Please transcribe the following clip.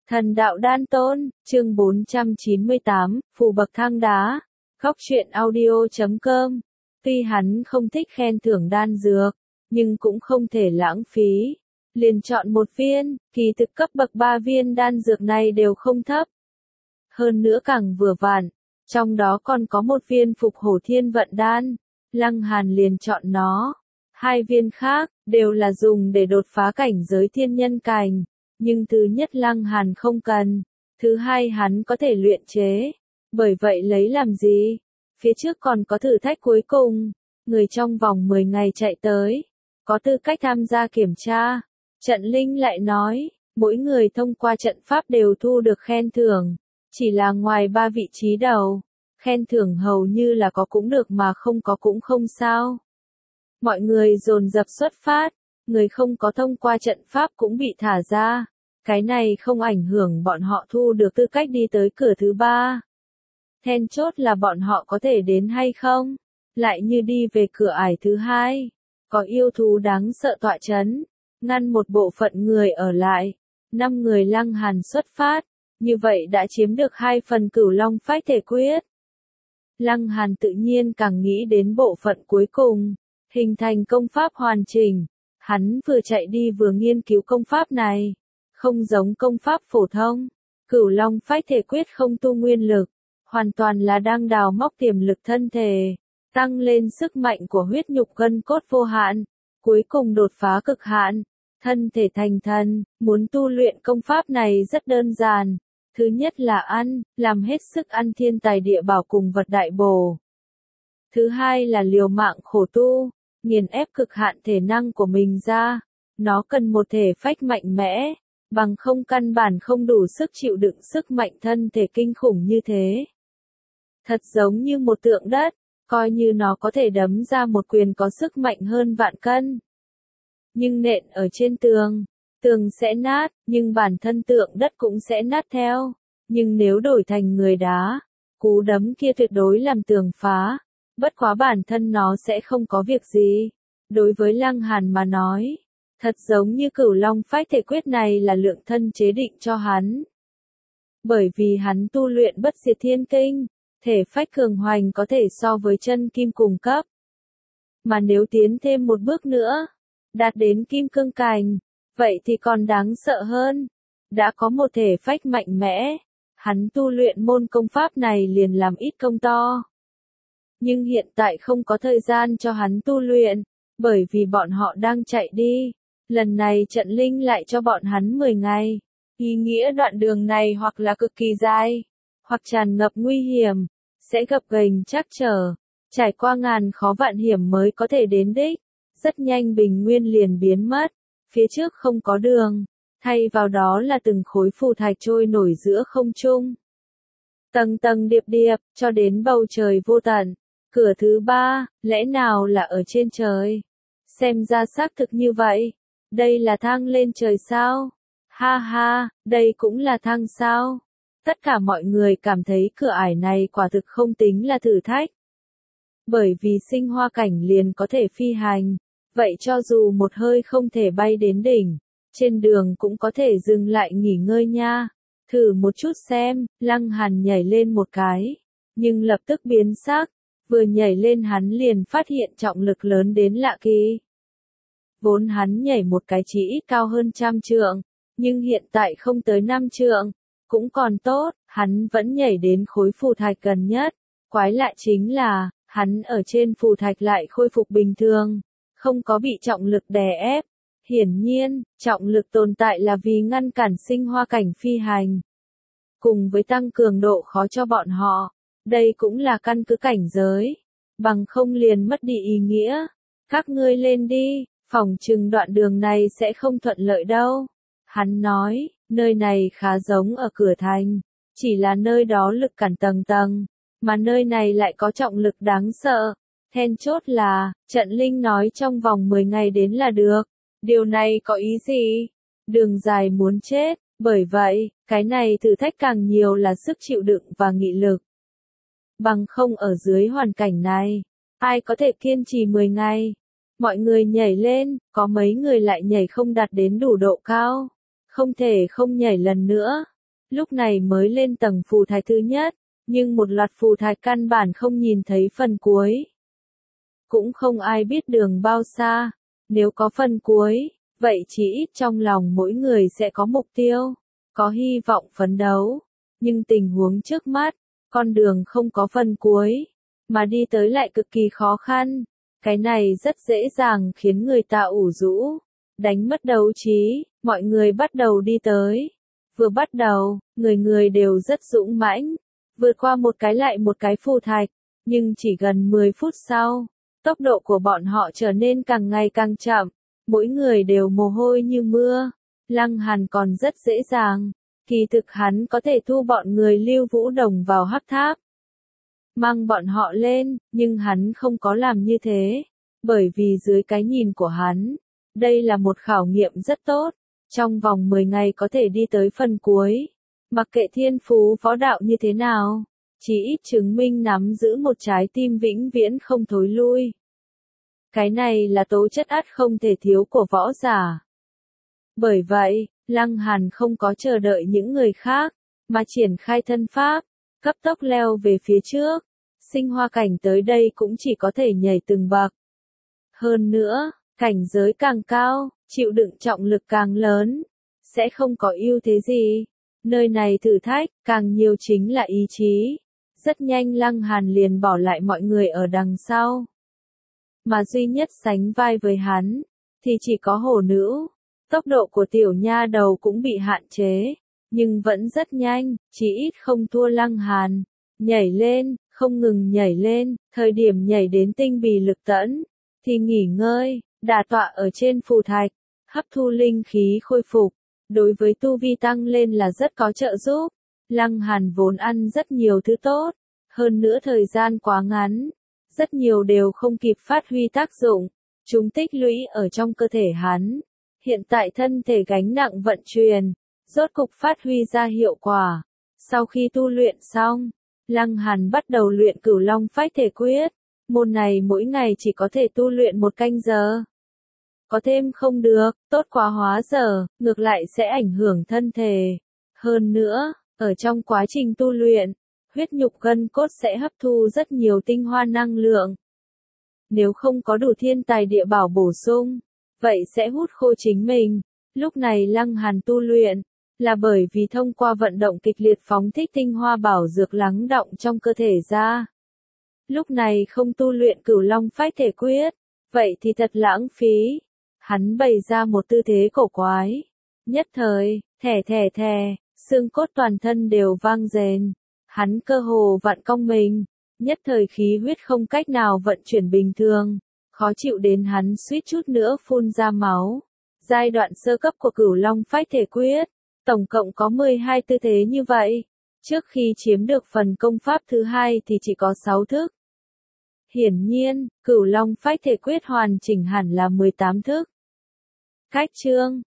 Thần đạo đan tôn, chương 498, phù bậc thang đá. Góc truyện audio.com. Tuy hắn không thích khen thưởng đan dược, nhưng cũng không thể lãng phí. Liền chọn một viên, kỳ thực cấp bậc 3 viên đan dược này đều không thấp. Hơn nữa càng vừa vặn, trong đó còn có một viên phục hổ thiên vận đan. Lăng Hàn liền chọn nó. Hai viên khác, đều là dùng để đột phá cảnh giới thiên nhân cảnh. Nhưng thứ nhất Lăng Hàn không cần, thứ hai hắn có thể luyện chế. Bởi vậy lấy làm gì? Phía trước còn có thử thách cuối cùng, người trong vòng 10 ngày chạy tới, có tư cách tham gia kiểm tra. Trận Linh lại nói, mỗi người thông qua trận pháp đều thu được khen thưởng, chỉ là ngoài 3 vị trí đầu, khen thưởng hầu như là có cũng được mà không có cũng không sao. Mọi người dồn dập xuất phát. Người không có thông qua trận pháp cũng bị thả ra. Cái này không ảnh hưởng bọn họ thu được tư cách đi tới cửa thứ 3. Then chốt là bọn họ có thể đến hay không. Lại như đi về cửa ải thứ 2. Có yêu thú đáng sợ tọa chấn. Ngăn một bộ phận người ở lại. 5 người Lăng Hàn xuất phát. Như vậy đã chiếm được 2 phần Cửu Long phách thể quyết. Lăng Hàn tự nhiên càng nghĩ đến bộ phận cuối cùng. Hình thành công pháp hoàn chỉnh. Hắn vừa chạy đi vừa nghiên cứu công pháp này. Không giống công pháp phổ thông. Cửu Long phách thể quyết không tu nguyên lực. Hoàn toàn là đang đào móc tiềm lực thân thể. Tăng lên sức mạnh của huyết nhục gân cốt vô hạn. Cuối cùng đột phá cực hạn. Thân thể thành thần. Muốn tu luyện công pháp này rất đơn giản. Thứ nhất là ăn. Làm hết sức ăn thiên tài địa bảo cùng vật đại bổ. Thứ hai là liều mạng khổ tu. Nghiền ép cực hạn thể năng của mình ra. Nó cần một thể phách mạnh mẽ, bằng không căn bản không đủ sức chịu đựng sức mạnh thân thể kinh khủng như thế. Thật giống như một tượng đất, coi như nó có thể đấm ra một quyền có sức mạnh hơn vạn cân. Nhưng nện ở trên tường, tường sẽ nát, nhưng bản thân tượng đất cũng sẽ nát theo. Nhưng nếu đổi thành người đá, cú đấm kia tuyệt đối làm tường phá. Bất quá bản thân nó sẽ không có việc gì. Đối với Lăng Hàn mà nói, thật giống như Cửu Long phách thể quyết này là lượng thân chế định cho hắn. Bởi vì hắn tu luyện bất diệt thiên kinh, thể phách cường hoành có thể so với chân kim cùng cấp. Mà nếu tiến thêm một bước nữa, đạt đến kim cương cảnh, vậy thì còn đáng sợ hơn. Đã có một thể phách mạnh mẽ, hắn tu luyện môn công pháp này liền làm ít công to. Nhưng hiện tại không có thời gian cho hắn tu luyện, bởi vì bọn họ đang chạy đi. Lần này Trận Linh lại cho bọn hắn 10 ngày. Ý nghĩa đoạn đường này hoặc là cực kỳ dài, hoặc tràn ngập nguy hiểm, sẽ gập ghềnh trắc trở, trải qua ngàn khó vạn hiểm mới có thể đến đích. Rất nhanh bình nguyên liền biến mất, phía trước không có đường, thay vào đó là từng khối phù thạch trôi nổi giữa không trung. Tầng tầng điệp điệp, cho đến bầu trời vô tận. Cửa thứ 3, lẽ nào là ở trên trời? Xem ra xác thực như vậy. Đây là thang lên trời sao? Ha ha, đây cũng là thang sao? Tất cả mọi người cảm thấy cửa ải này quả thực không tính là thử thách. Bởi vì sinh hoa cảnh liền có thể phi hành. Vậy cho dù một hơi không thể bay đến đỉnh, trên đường cũng có thể dừng lại nghỉ ngơi nha. Thử một chút xem, Lăng Hàn nhảy lên một cái. Nhưng lập tức biến sắc. Vừa nhảy lên hắn liền phát hiện trọng lực lớn đến lạ kỳ. Vốn hắn nhảy một cái chỉ ít cao hơn 100 trượng, nhưng hiện tại không tới 5 trượng, cũng còn tốt, hắn vẫn nhảy đến khối phù thạch gần nhất. Quái lạ chính là, hắn ở trên phù thạch lại khôi phục bình thường, không có bị trọng lực đè ép. Hiển nhiên, trọng lực tồn tại là vì ngăn cản sinh hoa cảnh phi hành, cùng với tăng cường độ khó cho bọn họ. Đây cũng là căn cứ cảnh giới, bằng không liền mất đi ý nghĩa. Các ngươi lên đi, phỏng chừng đoạn đường này sẽ không thuận lợi đâu. Hắn nói, nơi này khá giống ở cửa thành, chỉ là nơi đó lực cản tầng tầng, mà nơi này lại có trọng lực đáng sợ. Then chốt là, Trận Linh nói trong vòng 10 ngày đến là được. Điều này có ý gì? Đường dài muốn chết, bởi vậy, cái này thử thách càng nhiều là sức chịu đựng và nghị lực. Bằng không ở dưới hoàn cảnh này, ai có thể kiên trì 10 ngày? Mọi người nhảy lên, có mấy người lại nhảy không đạt đến đủ độ cao, không thể không nhảy lần nữa. lúc này mới lên tầng phù thạch thứ nhất, nhưng một loạt phù thạch căn bản không nhìn thấy phần cuối. Cũng không ai biết đường bao xa, nếu có phần cuối, vậy chỉ ít trong lòng mỗi người sẽ có mục tiêu, có hy vọng phấn đấu. Nhưng tình huống trước mắt, con đường không có phần cuối, mà đi tới lại cực kỳ khó khăn. Cái này rất dễ dàng khiến người ta ủ rũ, đánh mất đấu trí, mọi người bắt đầu đi tới. Vừa bắt đầu, người người đều rất dũng mãnh, vượt qua một cái lại một cái phù thạch, nhưng chỉ gần 10 phút sau, tốc độ của bọn họ trở nên càng ngày càng chậm, mỗi người đều mồ hôi như mưa. Lăng Hàn còn rất dễ dàng, kỳ thực hắn có thể thu bọn người Lưu Vũ Đồng vào hắc tháp, mang bọn họ lên, nhưng hắn không có làm như thế, bởi vì dưới cái nhìn của hắn, đây là một khảo nghiệm rất tốt, trong vòng 10 ngày có thể đi tới phần cuối, mặc kệ thiên phú võ đạo như thế nào, chỉ ít chứng minh nắm giữ một trái tim vĩnh viễn không thối lui. Cái này là tố chất ắt không thể thiếu của võ giả. Bởi vậy, Lăng Hàn không có chờ đợi những người khác, mà triển khai thân pháp, cấp tốc leo về phía trước. Sinh hoa cảnh tới đây cũng chỉ có thể nhảy từng bậc. Hơn nữa, cảnh giới càng cao, chịu đựng trọng lực càng lớn, sẽ không có ưu thế gì. Nơi này thử thách, càng nhiều chính là ý chí. Rất nhanh Lăng Hàn liền bỏ lại mọi người ở đằng sau. Mà duy nhất sánh vai với hắn, thì chỉ có hổ nữ. Tốc độ của tiểu nha đầu cũng bị hạn chế, nhưng vẫn rất nhanh, chỉ ít không thua Lăng Hàn. Nhảy lên, không ngừng nhảy lên, thời điểm nhảy đến tinh bì lực tẫn, thì nghỉ ngơi, đả tọa ở trên phù thạch, hấp thu linh khí khôi phục. Đối với tu vi tăng lên là rất có trợ giúp. Lăng Hàn vốn ăn rất nhiều thứ tốt, hơn nữa thời gian quá ngắn, rất nhiều đều không kịp phát huy tác dụng, chúng tích lũy ở trong cơ thể hắn. Hiện tại thân thể gánh nặng vận chuyển, rốt cục phát huy ra hiệu quả. Sau khi tu luyện xong, Lăng Hàn bắt đầu luyện Cửu Long Phách Thể Quyết. Môn này mỗi ngày chỉ có thể tu luyện 1 canh giờ. Có thêm không được, tốt quá hóa giờ, ngược lại sẽ ảnh hưởng thân thể. Hơn nữa, ở trong quá trình tu luyện, huyết nhục gân cốt sẽ hấp thu rất nhiều tinh hoa năng lượng. Nếu không có đủ thiên tài địa bảo bổ sung, vậy sẽ hút khô chính mình. Lúc này Lăng Hàn tu luyện, là bởi vì thông qua vận động kịch liệt phóng thích tinh hoa bảo dược lắng đọng trong cơ thể ra. Lúc này không tu luyện Cửu Long Phách Thể Quyết, vậy thì thật lãng phí. Hắn bày ra một tư thế cổ quái. Nhất thời, thè, xương cốt toàn thân đều vang rền. Hắn cơ hồ vặn cong mình, nhất thời khí huyết không cách nào vận chuyển bình thường, khó chịu đến hắn suýt chút nữa phun ra máu. Giai đoạn sơ cấp của Cửu Long Phách Thể Quyết, tổng cộng có 12 tư thế như vậy. Trước khi chiếm được phần công pháp thứ hai thì chỉ có 6 thức. Hiển nhiên, Cửu Long Phách Thể Quyết hoàn chỉnh hẳn là 18 thức. Cách chương